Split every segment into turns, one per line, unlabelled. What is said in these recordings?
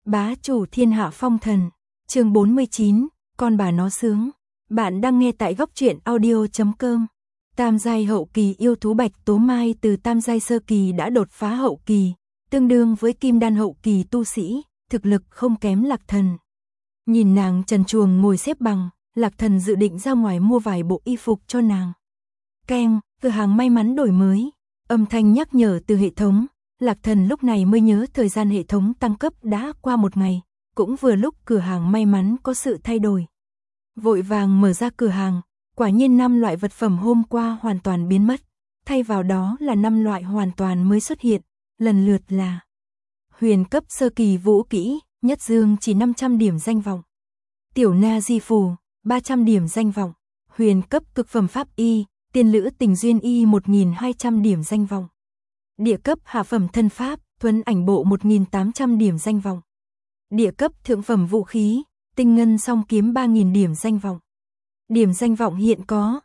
Bá chủ thiên hạ phong thần, chương 49, con bà nó sướng. Bạn đang nghe tại góc truyện audio.com. Tam giai hậu kỳ yêu thú Bạch Tố Mai từ tam giai sơ kỳ đã đột phá hậu kỳ, tương đương với kim đan hậu kỳ tu sĩ, thực lực không kém Lạc Thần. Nhìn nàng trần truồng ngồi xếp bằng, Lạc Thần dự định ra ngoài mua vài bộ y phục cho nàng. Keng, cửa hàng may mắn đổi mới, âm thanh nhắc nhở từ hệ thống. Lạc Thần lúc này mới nhớ thời gian hệ thống tăng cấp đã qua một ngày, cũng vừa lúc cửa hàng may mắn có sự thay đổi. Vội vàng mở ra cửa hàng, quả nhiên 5 loại vật phẩm hôm qua hoàn toàn biến mất, thay vào đó là 5 loại hoàn toàn mới xuất hiện, lần lượt là huyền cấp sơ kỳ vũ kỹ, nhất dương chỉ 500 điểm danh vọng, tiểu na di phù, 300 điểm danh vọng, huyền cấp cực phẩm pháp y, tiên lữ tình duyên y 1200 điểm danh vọng. Địa cấp hạ phẩm thân pháp, thuấn ảnh bộ 1800 điểm danh vọng. Địa cấp thượng phẩm vũ khí, tinh ngân song kiếm 3000 điểm danh vọng. Điểm danh vọng hiện có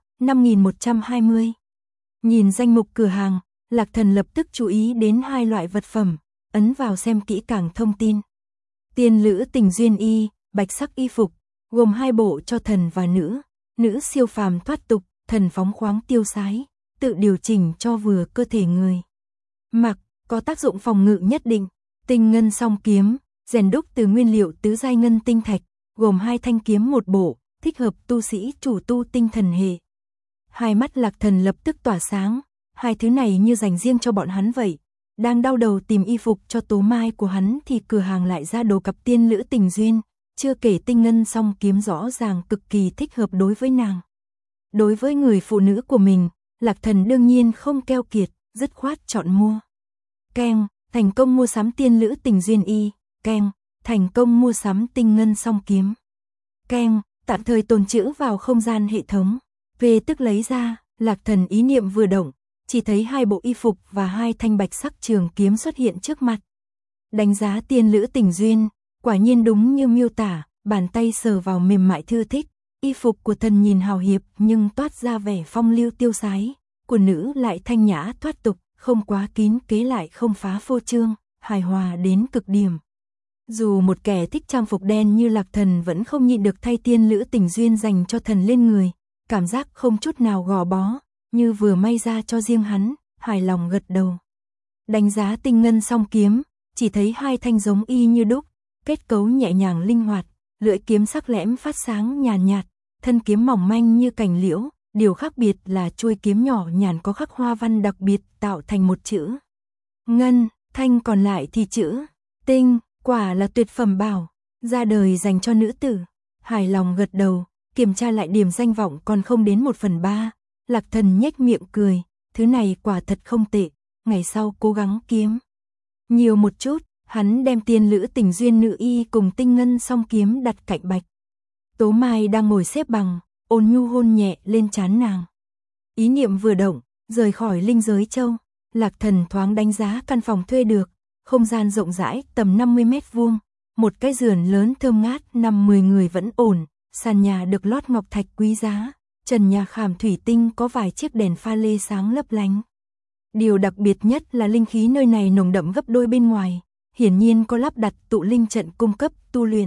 5120. Nhìn danh mục cửa hàng, Lạc Thần lập tức chú ý đến 2 loại vật phẩm, ấn vào xem kỹ càng thông tin. Tiên lữ tình duyên y, bạch sắc y phục, gồm 2 bộ cho thần và nữ, nữ siêu phàm thoát tục, thần phóng khoáng tiêu sái, tự điều chỉnh cho vừa cơ thể người. Mặc, có tác dụng phòng ngự nhất định. Tinh ngân song kiếm, rèn đúc từ nguyên liệu tứ giai ngân tinh thạch, gồm 2 thanh kiếm một bộ, thích hợp tu sĩ chủ tu tinh thần hệ. Hai mắt Lạc Thần lập tức tỏa sáng, 2 thứ này như dành riêng cho bọn hắn vậy. Đang đau đầu tìm y phục cho Tố Mai của hắn thì cửa hàng lại ra đồ cặp tiên lữ tình duyên, chưa kể tinh ngân song kiếm rõ ràng cực kỳ thích hợp đối với nàng. Đối với người phụ nữ của mình, Lạc Thần đương nhiên không keo kiệt, dứt khoát chọn mua. Keng, thành công mua sắm tiên lữ tình duyên y. Keng, thành công mua sắm tinh ngân song kiếm. Keng, tạm thời tồn trữ vào không gian hệ thống. Về tức lấy ra, Lạc Thần ý niệm vừa động, chỉ thấy 2 bộ y phục và 2 thanh bạch sắc trường kiếm xuất hiện trước mặt. Đánh giá tiên lữ tình duyên, quả nhiên đúng như miêu tả, bàn tay sờ vào mềm mại thư thích. Y phục của thần nhìn hào hiệp nhưng toát ra vẻ phong lưu tiêu sái, của nữ lại thanh nhã thoát tục, không quá kín kế lại không phá phô trương, hài hòa đến cực điểm. Dù một kẻ thích trang phục đen như Lạc Thần vẫn không nhịn được thay tiên lữ tình duyên dành cho thần lên người, cảm giác không chút nào gò bó, như vừa may ra cho riêng hắn, hài lòng gật đầu. Đánh giá tinh ngân song kiếm, chỉ thấy 2 thanh giống y như đúc, kết cấu nhẹ nhàng linh hoạt, lưỡi kiếm sắc lẻm phát sáng nhàn nhạt, thân kiếm mỏng manh như cành liễu. Điều khác biệt là chuôi kiếm nhỏ nhàn có khắc hoa văn đặc biệt tạo thành một chữ ngân, thanh còn lại thì chữ tinh, quả là tuyệt phẩm bảo, ra đời dành cho nữ tử. Hài lòng gật đầu, kiểm tra lại điểm danh vọng còn không đến 1/3, Lạc Thần nhếch miệng cười, thứ này quả thật không tệ, ngày sau cố gắng kiếm nhiều một chút. Hắn đem tiên lữ tình duyên nữ y cùng tinh ngân song kiếm đặt cạnh Bạch Tố Mai đang ngồi xếp bằng, ôn nhu hôn nhẹ lên trán nàng. Ý niệm vừa động, rời khỏi linh giới châu, Lạc Thần thoáng đánh giá căn phòng thuê được, không gian rộng rãi tầm 50 mét vuông, một cái giường lớn thơm ngát 5-10 người vẫn ổn, sàn nhà được lót ngọc thạch quý giá, trần nhà khảm thủy tinh có vài chiếc đèn pha lê sáng lấp lánh. Điều đặc biệt nhất là linh khí nơi này nồng đậm gấp đôi bên ngoài, hiển nhiên có lắp đặt tụ linh trận cung cấp tu luyện.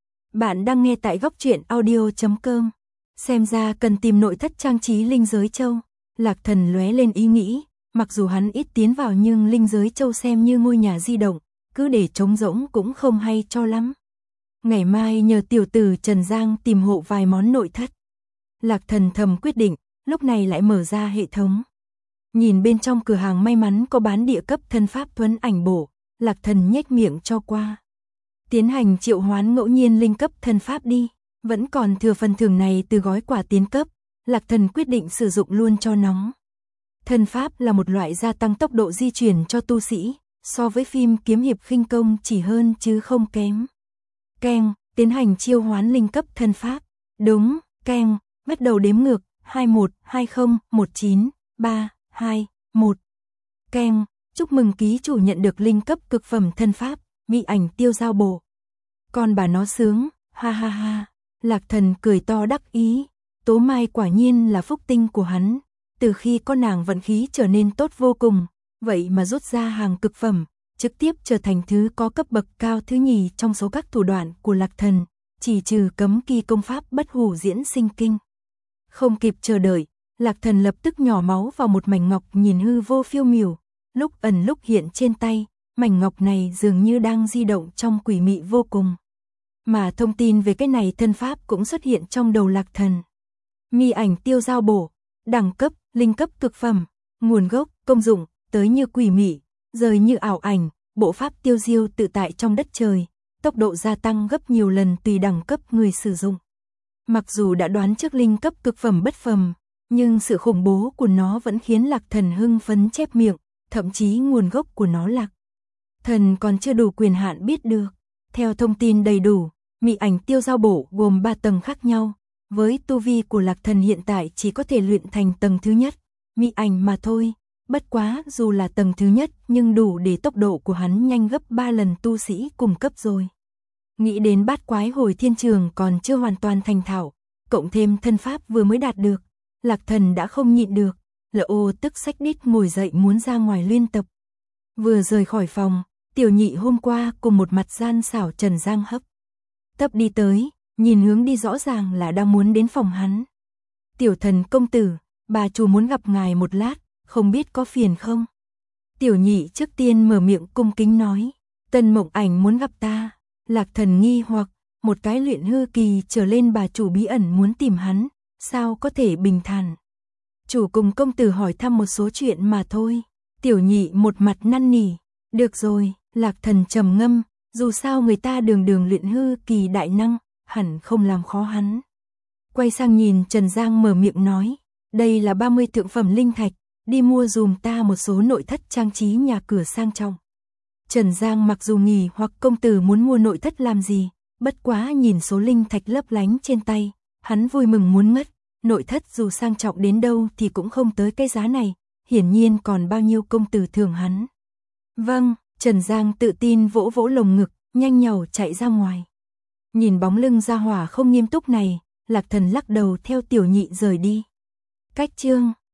Bạn đang nghe tại góc truyện audio.com. Xem ra cần tìm nội thất trang trí linh giới châu. Lạc Thần lóe lên ý nghĩ, mặc dù hắn ít tiến vào nhưng linh giới châu xem như ngôi nhà di động, cứ để trống rỗng cũng không hay cho lắm. Ngày mai nhờ tiểu tử Trần Giang tìm hộ vài món nội thất. Lạc Thần thầm quyết định, lúc này lại mở ra hệ thống. Nhìn bên trong cửa hàng may mắn có bán địa cấp thân pháp thuấn ảnh bộ, Lạc Thần nhếch miệng cho qua. Tiến hành triệu hoán ngẫu nhiên linh cấp thân pháp đi. Vẫn còn thừa phần thưởng này từ gói quà tiến cấp, Lạc Thần quyết định sử dụng luôn cho nóng. Thân pháp là một loại gia tăng tốc độ di chuyển cho tu sĩ, so với phim kiếm hiệp khinh công chỉ hơn chứ không kém. Keng, tiến hành chiêu hoán linh cấp thân pháp. Đúng, keng, bắt đầu đếm ngược, 21, 20, 19, 3, 2, 1. Keng, chúc mừng ký chủ nhận được linh cấp cực phẩm thân pháp, mỹ ảnh tiêu giao bộ. Con bà nó sướng, ha ha ha. Lạc Thần cười to đắc ý, Tố Mai quả nhiên là phúc tinh của hắn, từ khi có nàng vận khí trở nên tốt vô cùng, vậy mà rút ra hàng cực phẩm, trực tiếp trở thành thứ có cấp bậc cao thứ nhì trong số các thủ đoạn của Lạc Thần, chỉ trừ cấm kỳ công pháp bất hủ diễn sinh kinh. Không kịp chờ đợi, Lạc Thần lập tức nhỏ máu vào một mảnh ngọc nhìn hư vô phiêu miểu, lúc ẩn lúc hiện trên tay, mảnh ngọc này dường như đang di động trong quỷ mị vô cùng. Mà thông tin về cái này thân pháp cũng xuất hiện trong đầu Lạc Thần. Mi ảnh tiêu giao bổ, đẳng cấp, linh cấp cực phẩm, nguồn gốc, công dụng, tới như quỷ mị, rời như ảo ảnh, bộ pháp tiêu diêu tự tại trong đất trời, tốc độ gia tăng gấp nhiều lần tùy đẳng cấp người sử dụng. Mặc dù đã đoán trước linh cấp cực phẩm bất phàm, nhưng sự khủng bố của nó vẫn khiến Lạc Thần hưng phấn chép miệng, thậm chí nguồn gốc của nó Lạc Thần còn chưa đủ quyền hạn biết được. Theo thông tin đầy đủ, mị ảnh tiêu giao bổ gồm 3 tầng khác nhau, với tu vi của Lạc Thần hiện tại chỉ có thể luyện thành tầng thứ nhất, mị ảnh mà thôi. Bất quá dù là tầng thứ nhất nhưng đủ để tốc độ của hắn nhanh gấp 3 lần tu sĩ cùng cấp rồi. Nghĩ đến bát quái hồi thiên trường còn chưa hoàn toàn thành thạo, cộng thêm thân pháp vừa mới đạt được, Lạc Thần đã không nhịn được, tức xách đít ngồi dậy muốn ra ngoài luyện tập. Vừa rời khỏi phòng, tiểu nhị hôm qua cùng một mặt gian xảo Trần Giang hấp tấp đi tới, nhìn hướng đi rõ ràng là đang muốn đến phòng hắn. Tiểu Thần công tử, bà chủ muốn gặp ngài một lát, không biết có phiền không? Tiểu nhị trước tiên mở miệng cung kính nói, Tân Mộng Ảnh muốn gặp ta. Lạc Thần nghi hoặc, một cái luyện hư kỳ trở lên bà chủ bí ẩn muốn tìm hắn, sao có thể bình thản. Chủ cùng công tử hỏi thăm một số chuyện mà thôi. Tiểu nhị một mặt năn nỉ, được rồi, Lạc Thần trầm ngâm, dù sao người ta đường đường luyện hư kỳ đại năng, hẳn không làm khó hắn. Quay sang nhìn Trần Giang mở miệng nói, đây là 30 thượng phẩm linh thạch, đi mua dùm ta một số nội thất trang trí nhà cửa sang trọng. Trần Giang mặc dù nghỉ hoặc công tử muốn mua nội thất làm gì, bất quá nhìn số linh thạch lấp lánh trên tay, hắn vui mừng muốn ngất, nội thất dù sang trọng đến đâu thì cũng không tới cái giá này, hiển nhiên còn bao nhiêu công tử thưởng hắn. Vâng, Trần Giang tự tin vỗ vỗ lồng ngực, nhanh nhảu chạy ra ngoài. Nhìn bóng lưng gia hỏa không nghiêm túc này, Lạc Thần lắc đầu theo tiểu nhị rời đi. Cách chương